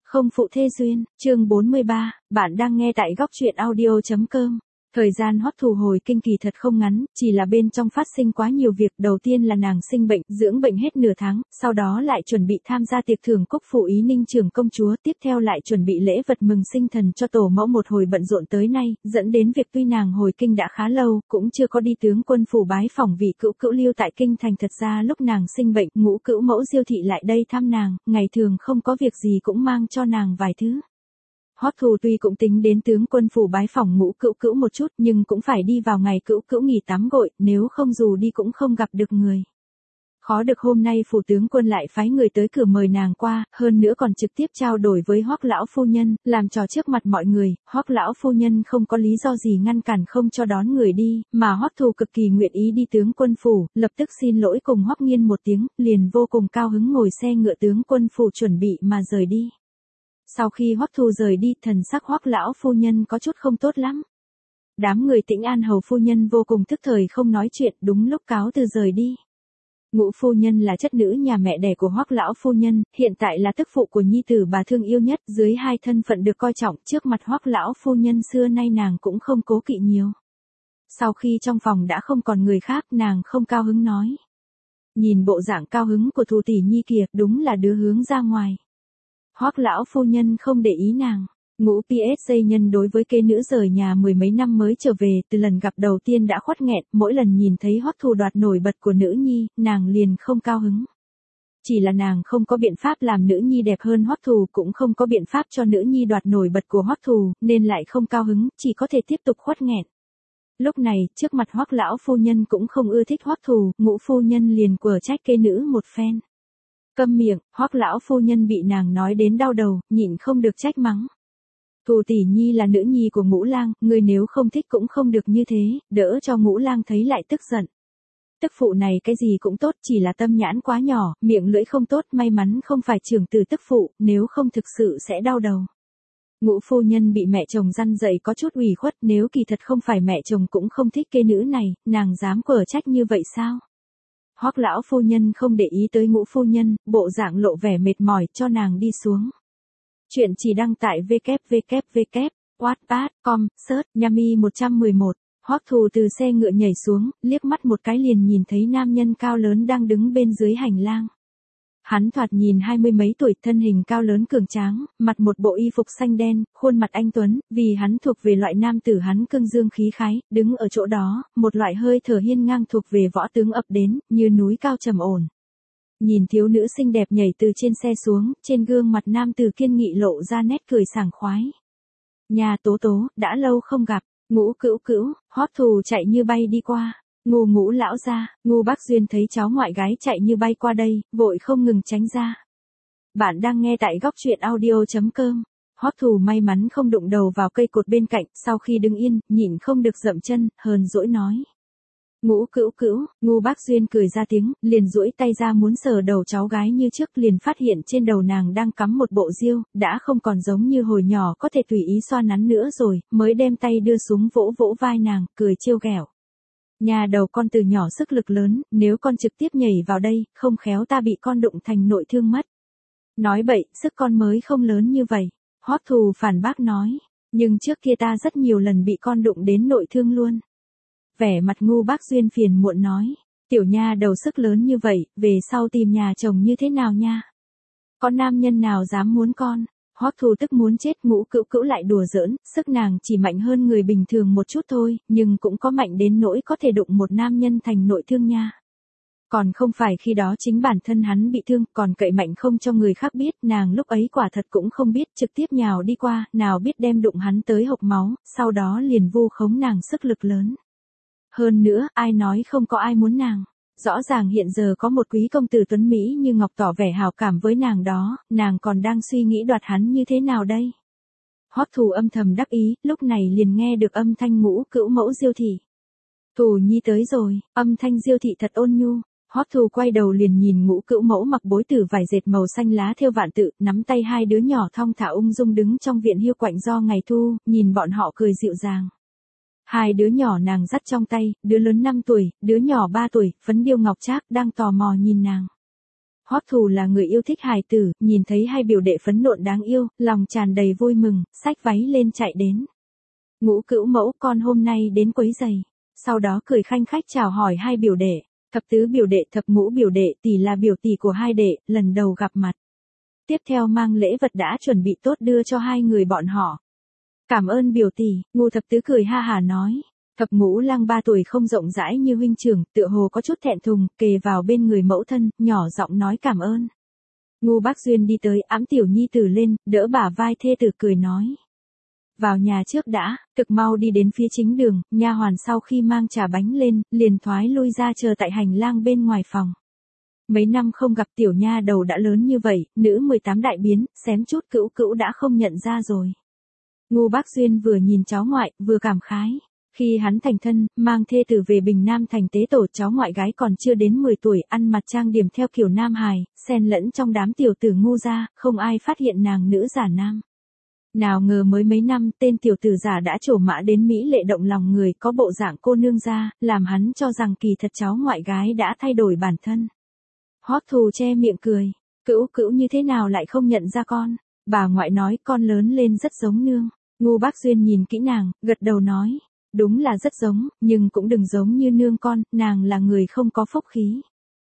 Không phụ thê duyên, chương 43, bạn đang nghe tại góc truyện audio.com. Thời gian Hoắc Thù hồi kinh kỳ thật không ngắn, chỉ là bên trong phát sinh quá nhiều việc. Đầu tiên là nàng sinh bệnh, dưỡng bệnh hết nửa tháng, sau đó lại chuẩn bị tham gia tiệc thưởng cúc phụ Ý Ninh trưởng công chúa, tiếp theo lại chuẩn bị lễ vật mừng sinh thần cho tổ mẫu, một hồi bận rộn tới nay, dẫn đến việc tuy nàng hồi kinh đã khá lâu, cũng chưa có đi tướng quân phủ bái phỏng vị cữu cữu lưu tại kinh thành. Thật ra lúc nàng sinh bệnh, ngũ cữu mẫu Diêu thị lại đây thăm nàng, ngày thường không có việc gì cũng mang cho nàng vài thứ. Hoắc Thù tuy cũng tính đến tướng quân phủ bái phỏng ngũ cữu cữu một chút, nhưng cũng phải đi vào ngày cữu cữu nghỉ tắm gội, nếu không dù đi cũng không gặp được người. Khó được hôm nay phủ tướng quân lại phái người tới cửa mời nàng qua, hơn nữa còn trực tiếp trao đổi với Hoắc lão phu nhân, làm trò trước mặt mọi người. Hoắc lão phu nhân không có lý do gì ngăn cản không cho đón người đi, mà Hoắc Thù cực kỳ nguyện ý đi tướng quân phủ, lập tức xin lỗi cùng Hoắc Nghiên một tiếng, liền vô cùng cao hứng ngồi xe ngựa tướng quân phủ chuẩn bị mà rời đi. Sau khi Hoắc Thù rời đi, thần sắc Hoắc lão phu nhân có chút không tốt lắm. Đám người Tĩnh An hầu phu nhân vô cùng tức thời không nói chuyện, đúng lúc cáo từ rời đi. Ngũ phu nhân là chất nữ nhà mẹ đẻ của Hoắc lão phu nhân, hiện tại là tức phụ của nhi tử bà thương yêu nhất, dưới hai thân phận được coi trọng, trước mặt Hoắc lão phu nhân xưa nay nàng cũng không cố kỵ nhiều. Sau khi trong phòng đã không còn người khác, nàng không cao hứng nói: "Nhìn bộ dạng cao hứng của Thù tỷ nhi kìa, đúng là đứa hướng ra ngoài." Hoắc lão phu nhân không để ý nàng. Ngũ PSC nhân đối với kế nữ rời nhà mười mấy năm mới trở về, từ lần gặp đầu tiên đã khuất nghẹn, mỗi lần nhìn thấy Hoắc Thù đoạt nổi bật của nữ nhi, nàng liền không cao hứng. Chỉ là nàng không có biện pháp làm nữ nhi đẹp hơn Hoắc Thù, cũng không có biện pháp cho nữ nhi đoạt nổi bật của Hoắc Thù, nên lại không cao hứng, chỉ có thể tiếp tục khuất nghẹn. Lúc này, trước mặt Hoắc lão phu nhân cũng không ưa thích Hoắc Thù, ngũ phu nhân liền quở trách kế nữ một phen. Câm miệng, Hoắc lão phu nhân bị nàng nói đến đau đầu, nhịn không được trách mắng. Thù tỷ nhi là nữ nhi của Ngũ Lang, ngươi nếu không thích cũng không được như thế, đỡ cho Ngũ Lang thấy lại tức giận. Tức phụ này cái gì cũng tốt, chỉ là tâm nhãn quá nhỏ, miệng lưỡi không tốt, may mắn không phải trưởng tử tức phụ, nếu không thực sự sẽ đau đầu. Ngũ phu nhân bị mẹ chồng răn dạy có chút ủy khuất, nếu kỳ thật không phải mẹ chồng cũng không thích kế nữ này, nàng dám quở trách như vậy sao? Hoắc lão phu nhân không để ý tới ngũ phu nhân, bộ dạng lộ vẻ mệt mỏi, cho nàng đi xuống. Chuyện chỉ đăng tại www.wattpad.com, search Yami 111. Hoắc Thù từ xe ngựa nhảy xuống, liếc mắt một cái liền nhìn thấy nam nhân cao lớn đang đứng bên dưới hành lang. Hắn thoạt nhìn hai mươi mấy tuổi, thân hình cao lớn cường tráng, mặc một bộ y phục xanh đen, khuôn mặt anh tuấn, vì hắn thuộc về loại nam tử hắn cương dương khí khái, đứng ở chỗ đó, một loại hơi thở hiên ngang thuộc về võ tướng ập đến, như núi cao trầm ổn. Nhìn thiếu nữ xinh đẹp nhảy từ trên xe xuống, trên gương mặt nam tử kiên nghị lộ ra nét cười sảng khoái. Nhà Tố Tố, đã lâu không gặp, Ngũ cữu cữu, Hoắc Thù chạy như bay đi qua. Ngũ lão gia, Ngũ Bác Duyên thấy cháu ngoại gái chạy như bay qua đây, vội không ngừng tránh ra. Bạn đang nghe tại góc truyện audio.com. Hoắc Thù may mắn không đụng đầu vào cây cột bên cạnh, sau khi đứng yên, nhịn không được dậm chân, hờn dỗi nói: "Ngũ cữu cữu." Ngũ Bác Duyên cười ra tiếng, liền duỗi tay ra muốn sờ đầu cháu gái như trước, liền phát hiện trên đầu nàng đang cắm một bộ diêu, đã không còn giống như hồi nhỏ có thể tùy ý xoa nắn nữa rồi, mới đem tay đưa xuống vỗ vỗ vai nàng, cười trêu ghẹo: "Nhà đầu con từ nhỏ sức lực lớn, nếu con trực tiếp nhảy vào đây, không khéo ta bị con đụng thành nội thương mất." "Nói bậy, sức con mới không lớn như vậy." Hoắc Thù phản bác nói: "Nhưng trước kia ta rất nhiều lần bị con đụng đến nội thương luôn." Vẻ mặt Ngũ Bác Duyên phiền muộn nói: "Tiểu nha đầu sức lớn như vậy, về sau tìm nhà chồng như thế nào nha? Có nam nhân nào dám muốn con?" Hoắc Thù tức muốn chết, Ngũ cữu cữu lại đùa giỡn, sức nàng chỉ mạnh hơn người bình thường một chút thôi, nhưng cũng có mạnh đến nỗi có thể đụng một nam nhân thành nội thương nha. Còn không phải khi đó chính bản thân hắn bị thương, còn cậy mạnh không cho người khác biết, nàng lúc ấy quả thật cũng không biết, trực tiếp nhào đi qua, nào biết đem đụng hắn tới hộc máu, sau đó liền vu khống nàng sức lực lớn. Hơn nữa, ai nói không có ai muốn nàng. Rõ ràng hiện giờ có một quý công tử tuấn Mỹ như ngọc tỏ vẻ hảo cảm với nàng đó, nàng còn đang suy nghĩ đoạt hắn như thế nào đây? Hoắc Thù âm thầm đắc ý, lúc này liền nghe được âm thanh Ngũ cữu mẫu Diêu thị. "Thù nhi tới rồi." Âm thanh Diêu thị thật ôn nhu. Hoắc Thù quay đầu liền nhìn Ngũ cữu mẫu mặc bối tử vải dệt màu xanh lá thêu vạn tự, nắm tay hai đứa nhỏ thong thả ung dung đứng trong viện hiu quạnh do ngày thu, nhìn bọn họ cười dịu dàng. Hai đứa nhỏ nàng dắt trong tay, đứa lớn 5 tuổi, đứa nhỏ 3 tuổi, phấn điêu ngọc trác, đang tò mò nhìn nàng. Hoắc Thù là người yêu thích hài tử, nhìn thấy hai biểu đệ phấn nộn đáng yêu, lòng tràn đầy vui mừng, xách váy lên chạy đến. Ngũ Cữu mẫu, con hôm nay đến quấy giày. Sau đó cười khanh khách chào hỏi hai biểu đệ. Thập tứ biểu đệ, thập ngũ biểu đệ, tỷ là biểu tỷ của hai đệ, lần đầu gặp mặt. Tiếp theo mang lễ vật đã chuẩn bị tốt đưa cho hai người bọn họ. Cảm ơn biểu tỷ, Ngũ thập tứ cười ha hả nói. Thập ngũ lang 3 tuổi không rộng rãi như huynh trưởng, tựa hồ có chút thẹn thùng, kề vào bên người mẫu thân, nhỏ giọng nói cảm ơn. Ngũ Bác Duyên đi tới, ẵm tiểu nhi tử lên, đỡ bả vai thê tử cười nói. Vào nhà trước đã, thực mau đi đến phía chính đường, nha hoàn sau khi mang trà bánh lên, liền thoái lui ra chờ tại hành lang bên ngoài phòng. Mấy năm không gặp tiểu nha đầu đã lớn như vậy, nữ 18 đại biến, xém chút Cữu Cữu đã không nhận ra rồi. Ngũ Bác Duyên vừa nhìn cháu ngoại, vừa cảm khái. Khi hắn thành thân, mang thê tử về Bình Nam thành tế tổ, cháu ngoại gái còn chưa đến 10 tuổi, ăn mặc trang điểm theo kiểu nam hài, xen lẫn trong đám tiểu tử ngu gia, không ai phát hiện nàng nữ giả nam. Nào ngờ mới mấy năm, tên tiểu tử giả đã trổ mã đến mỹ lệ động lòng người, có bộ dạng cô nương gia, làm hắn cho rằng kỳ thật cháu ngoại gái đã thay đổi bản thân. Hoắc Thù che miệng cười, Cữu Cữu như thế nào lại không nhận ra con? Bà ngoại nói con lớn lên rất giống nương. Ngũ Bác Duyên nhìn kỹ nàng, gật đầu nói. Đúng là rất giống, nhưng cũng đừng giống như nương con, nàng là người không có phúc khí.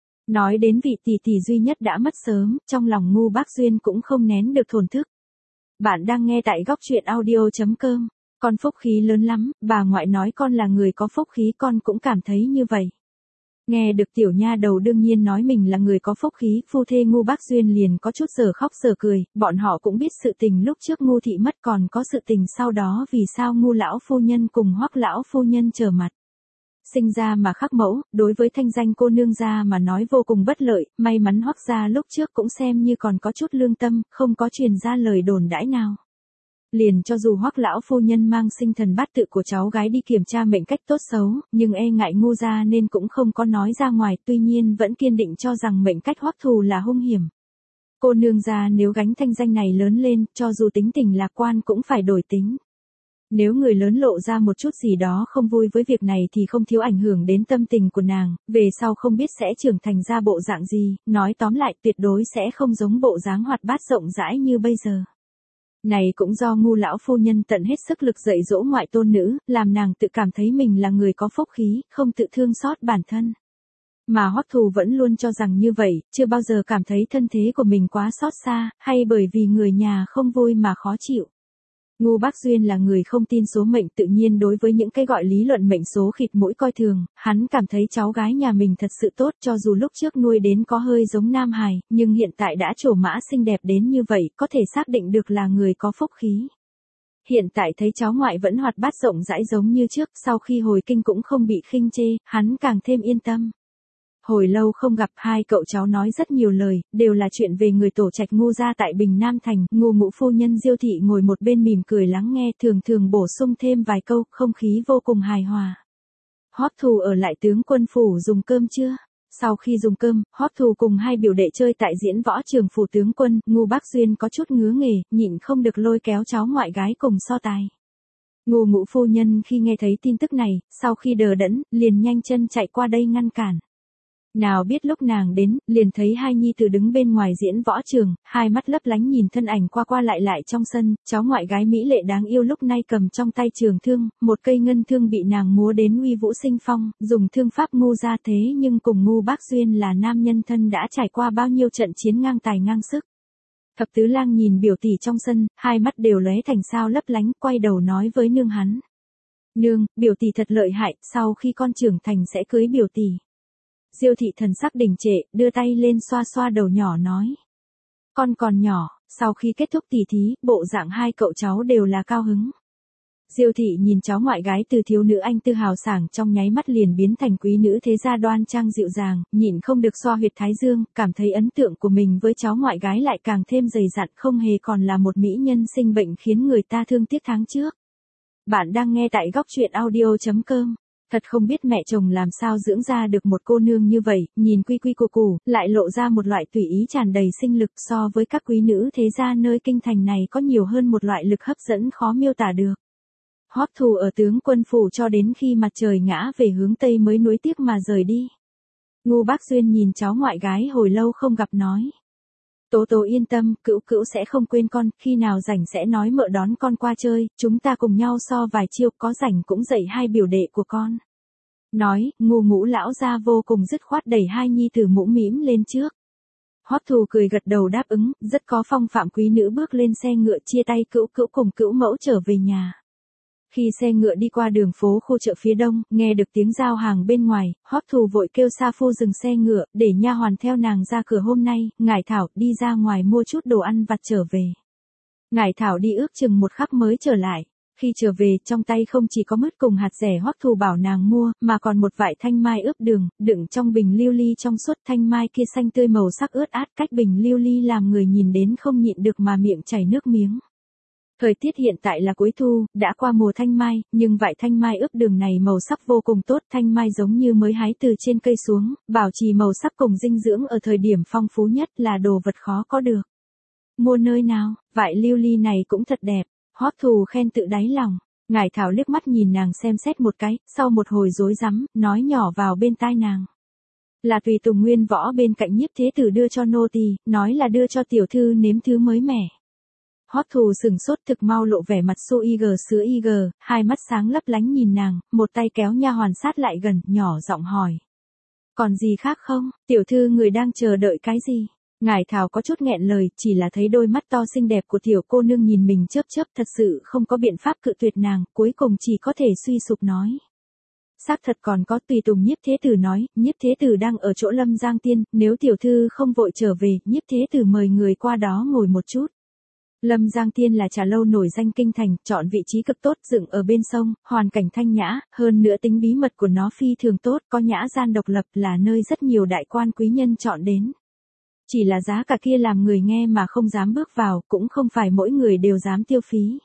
Nói đến vị tỷ tỷ duy nhất đã mất sớm, trong lòng Ngũ Bác Duyên cũng không nén được thổn thức. Bạn đang nghe tại góc truyện audio.com. Con phúc khí lớn lắm, bà ngoại nói con là người có phúc khí, con cũng cảm thấy như vậy. Nghe được tiểu nha đầu đương nhiên nói mình là người có phúc khí, phu thê Ngũ Bác Duyên liền có chút giờ khóc giờ cười, bọn họ cũng biết sự tình lúc trước Ngũ thị mất, còn có sự tình sau đó vì sao Ngũ lão phu nhân cùng Hoắc lão phu nhân trở mặt. Sinh ra mà khắc mẫu, đối với thanh danh cô nương gia mà nói vô cùng bất lợi, may mắn Hoắc gia lúc trước cũng xem như còn có chút lương tâm, không có truyền ra lời đồn đãi nào. Liền cho dù Hoắc lão phu nhân mang sinh thần bát tự của cháu gái đi kiểm tra mệnh cách tốt xấu, nhưng e ngại Ngũ gia nên cũng không có nói ra ngoài, tuy nhiên vẫn kiên định cho rằng mệnh cách Hoắc Thù là hung hiểm. Cô nương gia nếu gánh thanh danh này lớn lên, cho dù tính tình lạc quan cũng phải đổi tính. Nếu người lớn lộ ra một chút gì đó không vui với việc này thì không thiếu ảnh hưởng đến tâm tình của nàng, về sau không biết sẽ trưởng thành ra bộ dạng gì, nói tóm lại tuyệt đối sẽ không giống bộ dáng hoạt bát rộng rãi như bây giờ. Này cũng do Ngũ lão phu nhân tận hết sức lực dạy dỗ ngoại tôn nữ, làm nàng tự cảm thấy mình là người có phúc khí, không tự thương xót bản thân. Mà Hoắc Thù vẫn luôn cho rằng như vậy, chưa bao giờ cảm thấy thân thế của mình quá xót xa, hay bởi vì người nhà không vui mà khó chịu. Ngũ Bác Duyên là người không tin số mệnh, tự nhiên đối với những cái gọi lý luận mệnh số khịt mũi coi thường, hắn cảm thấy cháu gái nhà mình thật sự tốt, cho dù lúc trước nuôi đến có hơi giống nam hài, nhưng hiện tại đã trổ mã xinh đẹp đến như vậy, có thể xác định được là người có phúc khí. Hiện tại thấy cháu ngoại vẫn hoạt bát rộng rãi giống như trước, sau khi hồi kinh cũng không bị khinh chê, hắn càng thêm yên tâm. Hồi lâu không gặp, hai cậu cháu nói rất nhiều lời, đều là chuyện về người tổ trạch Ngũ gia tại Bình Nam thành. Ngũ ngũ phu nhân Diêu thị ngồi một bên mỉm cười lắng nghe, thường thường bổ sung thêm vài câu, không khí vô cùng hài hòa. Hoắc Thù ở lại tướng quân phủ dùng cơm chưa? Sau khi dùng cơm, Hoắc Thù cùng hai biểu đệ chơi tại diễn võ trường phủ tướng quân. Ngũ Bác Duyên có chút ngứa nghề, nhịn không được lôi kéo cháu ngoại gái cùng so tài. Ngũ ngũ phu nhân khi nghe thấy tin tức này, sau khi đờ đẫn, liền nhanh chân chạy qua đây ngăn cản. Nào biết lúc nàng đến, liền thấy hai nhi tử đứng bên ngoài diễn võ trường, hai mắt lấp lánh nhìn thân ảnh qua qua lại lại trong sân, cháu ngoại gái mỹ lệ đáng yêu lúc này cầm trong tay trường thương, một cây ngân thương bị nàng múa đến uy vũ sinh phong, dùng thương pháp Ngũ gia thế nhưng cùng Ngũ Bác Duyên là nam nhân thân đã trải qua bao nhiêu trận chiến ngang tài ngang sức. Thập tứ lang nhìn biểu tỷ trong sân, hai mắt đều lóe thành sao lấp lánh, quay đầu nói với nương hắn. Nương, biểu tỷ thật lợi hại, sau khi con trưởng thành sẽ cưới biểu tỷ. Diêu thị thần sắc đình trệ, đưa tay lên xoa xoa đầu nhỏ nói. Con còn nhỏ, sau khi kết thúc tỉ thí, bộ dạng hai cậu cháu đều là cao hứng. Diêu thị nhìn cháu ngoại gái từ thiếu nữ anh tư hào sảng trong nháy mắt liền biến thành quý nữ thế gia đoan trang dịu dàng, nhịn không được xoa huyệt thái dương, cảm thấy ấn tượng của mình với cháu ngoại gái lại càng thêm dày dặn, không hề còn là một mỹ nhân sinh bệnh khiến người ta thương tiếc tháng trước. Bạn đang nghe tại góc truyện audio.com. Thật không biết mẹ chồng làm sao dưỡng ra được một cô nương như vậy, nhìn quy quy củ củ, lại lộ ra một loại tùy ý tràn đầy sinh lực, so với các quý nữ thế gia nơi kinh thành này có nhiều hơn một loại lực hấp dẫn khó miêu tả được. Hoắc Thù ở tướng quân phủ cho đến khi mặt trời ngã về hướng tây mới nuối tiếc mà rời đi. Ngô Bác Duyên nhìn cháu ngoại gái hồi lâu không gặp nói. Tố Tố yên tâm, cữu cữu sẽ không quên con, khi nào rảnh sẽ nói mợ đón con qua chơi, chúng ta cùng nhau so vài chiêu, có rảnh cũng dạy hai biểu đệ của con. Nói, Ngô Ngũ lão gia vô cùng dứt khoát đẩy hai nhi tử mũm mĩm lên trước. Hoắc Thù cười gật đầu đáp ứng, rất có phong phạm quý nữ bước lên xe ngựa chia tay cữu cữu cùng cữu mẫu trở về nhà. Khi xe ngựa đi qua đường phố khu chợ phía đông, nghe được tiếng giao hàng bên ngoài, Hoắc Thù vội kêu sa phu dừng xe ngựa, để nha hoàn theo nàng ra cửa hôm nay, Ngải Thảo đi ra ngoài mua chút đồ ăn vặt trở về. Ngải Thảo đi ước chừng một khắc mới trở lại. Khi trở về, trong tay không chỉ có mứt cùng hạt dẻ Hoắc Thù bảo nàng mua, mà còn một vại thanh mai ướp đường, đựng trong bình lưu ly trong suốt. Thanh mai kia xanh tươi màu sắc ướt át, cách bình lưu ly làm người nhìn đến không nhịn được mà miệng chảy nước miếng. Thời tiết hiện tại là cuối thu, đã qua mùa thanh mai, nhưng vại thanh mai ướp đường này màu sắc vô cùng tốt, thanh mai giống như mới hái từ trên cây xuống, bảo trì màu sắc cùng dinh dưỡng ở thời điểm phong phú nhất là đồ vật khó có được. Mua nơi nào, vại lưu ly này cũng thật đẹp. Hoắc Thù khen tự đáy lòng. Ngải Thảo liếc mắt nhìn nàng xem xét một cái, sau một hồi rối rắm, nói nhỏ vào bên tai nàng. Là tùy tùng Nguyên Võ bên cạnh Nhiếp Thế Tử đưa cho nô tỳ, nói là đưa cho tiểu thư nếm thứ mới mẻ. Hoắc Thù sừng sốt thực mau lộ vẻ mặt xô y gờ sứa y gờ, hai mắt sáng lấp lánh nhìn nàng, một tay kéo nha hoàn sát lại gần, nhỏ giọng hỏi. Còn gì khác không, tiểu thư người đang chờ đợi cái gì? Ngải Thảo có chút nghẹn lời, chỉ là thấy đôi mắt to xinh đẹp của tiểu cô nương nhìn mình chớp chớp, thật sự không có biện pháp cự tuyệt nàng, cuối cùng chỉ có thể suy sụp nói. Xác thật còn có, tùy tùng Nhiếp Thế Tử nói, Nhiếp Thế Tử đang ở chỗ Lâm Giang Tiên, nếu tiểu thư không vội trở về, Nhiếp Thế Tử mời người qua đó ngồi một chút. Lâm Giang Tiên là trà lâu nổi danh kinh thành, chọn vị trí cực tốt, dựng ở bên sông, hoàn cảnh thanh nhã, hơn nữa tính bí mật của nó phi thường tốt, có nhã gian độc lập, là nơi rất nhiều đại quan quý nhân chọn đến. Chỉ là giá cả kia làm người nghe mà không dám bước vào, cũng không phải mỗi người đều dám tiêu phí.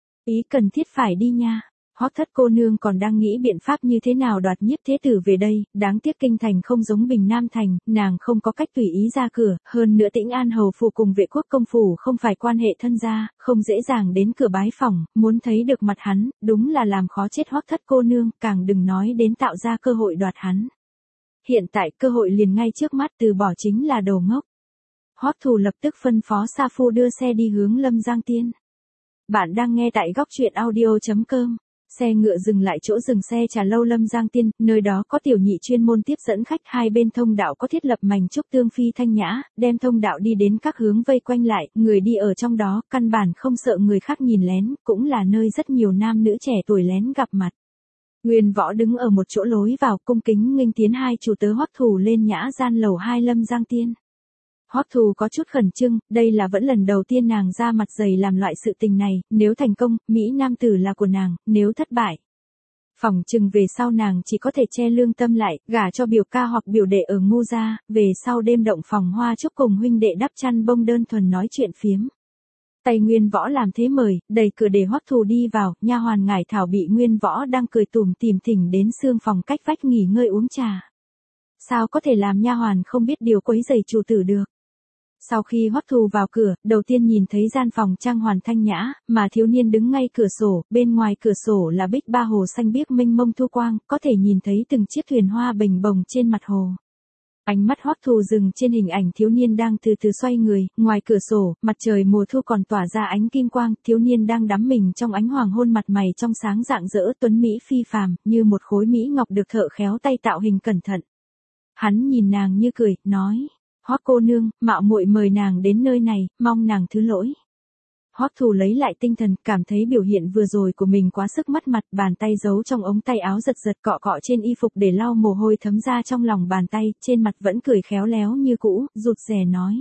Ý cần thiết phải đi nha. Hoắc Thất cô nương còn đang nghĩ biện pháp như thế nào đoạt Nhiếp Thế Tử về đây, đáng tiếc kinh thành không giống Bình Nam thành, nàng không có cách tùy ý ra cửa, hơn nữa Tĩnh An hầu phủ cùng Vệ Quốc công phủ không phải quan hệ thân gia, không dễ dàng đến cửa bái phỏng, muốn thấy được mặt hắn, đúng là làm khó chết Hoắc Thất cô nương, càng đừng nói đến tạo ra cơ hội đoạt hắn. Hiện tại cơ hội liền ngay trước mắt, từ bỏ chính là đồ ngốc. Hoắc Thù lập tức phân phó sa phu đưa xe đi hướng Lâm Giang Tiên. Bạn đang nghe tại góc truyện audio.com. Xe ngựa dừng lại chỗ dừng xe trà lâu Lâm Giang Tiên, nơi đó có tiểu nhị chuyên môn tiếp dẫn khách, hai bên thông đạo có thiết lập mảnh trúc tương phi thanh nhã, đem thông đạo đi đến các hướng vây quanh lại, người đi ở trong đó, căn bản không sợ người khác nhìn lén, cũng là nơi rất nhiều nam nữ trẻ tuổi lén gặp mặt. Nguyên Võ đứng ở một chỗ lối vào, cung kính nghênh tiến hai chủ tớ Hoắc Thù lên nhã gian lầu 2 Lâm Giang Tiên. Hoắc Thù có chút khẩn trương, đây là vẫn lần đầu tiên nàng ra mặt dày làm loại sự tình này, nếu thành công, Mỹ Nam tử là của nàng, nếu thất bại. Phỏng chừng về sau nàng chỉ có thể che lương tâm lại, gả cho biểu ca hoặc biểu đệ ở Ngô gia, về sau đêm động phòng hoa chúc cùng huynh đệ đắp chăn bông đơn thuần nói chuyện phiếm. Tay Nguyên Võ làm thế mời, đẩy cửa để Hoắc Thù đi vào, nha hoàn Ngải Thảo bị Nguyên Võ đang cười tủm tỉm thỉnh đến xương phòng cách vách nghỉ ngơi uống trà. Sao có thể làm nha hoàn không biết điều quấy rầy chủ tử được? Sau khi Hoắc Thù vào cửa, đầu tiên nhìn thấy gian phòng trang hoàn thanh nhã, mà thiếu niên đứng ngay cửa sổ, bên ngoài cửa sổ là bích ba hồ xanh biếc mênh mông thu quang, có thể nhìn thấy từng chiếc thuyền hoa bềnh bồng trên mặt hồ. Ánh mắt Hoắc Thù dừng trên hình ảnh thiếu niên đang từ từ xoay người, ngoài cửa sổ, mặt trời mùa thu còn tỏa ra ánh kim quang, thiếu niên đang đắm mình trong ánh hoàng hôn, mặt mày trong sáng rạng rỡ, tuấn mỹ phi phàm, như một khối mỹ ngọc được thợ khéo tay tạo hình cẩn thận. Hắn nhìn nàng như cười, nói: Hoắc cô nương, mạo muội mời nàng đến nơi này, mong nàng thứ lỗi. Hoắc Thù lấy lại tinh thần, cảm thấy biểu hiện vừa rồi của mình quá sức mất mặt, bàn tay giấu trong ống tay áo giật giật cọ cọ trên y phục để lau mồ hôi thấm ra trong lòng bàn tay, trên mặt vẫn cười khéo léo như cũ, rụt rè nói: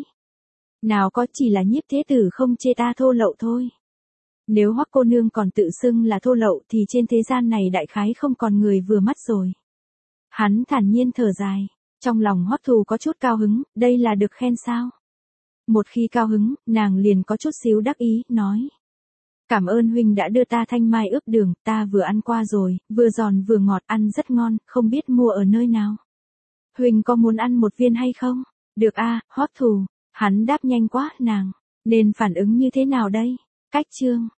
nào có, chỉ là Nhiếp Thế Tử không chê ta thô lậu thôi. Nếu Hoắc cô nương còn tự xưng là thô lậu thì trên thế gian này đại khái không còn người vừa mắt rồi. Hắn thản nhiên thở dài. Trong lòng Hoắc Thù có chút cao hứng, đây là được khen sao? Một khi cao hứng, nàng liền có chút xíu đắc ý, nói: cảm ơn huynh đã đưa ta thanh mai ướp đường, ta vừa ăn qua rồi, vừa giòn vừa ngọt, ăn rất ngon, không biết mua ở nơi nào. Huynh có muốn ăn một viên hay không? Được a, Hoắc Thù. Hắn đáp nhanh quá, nàng nên phản ứng như thế nào đây? Cách chương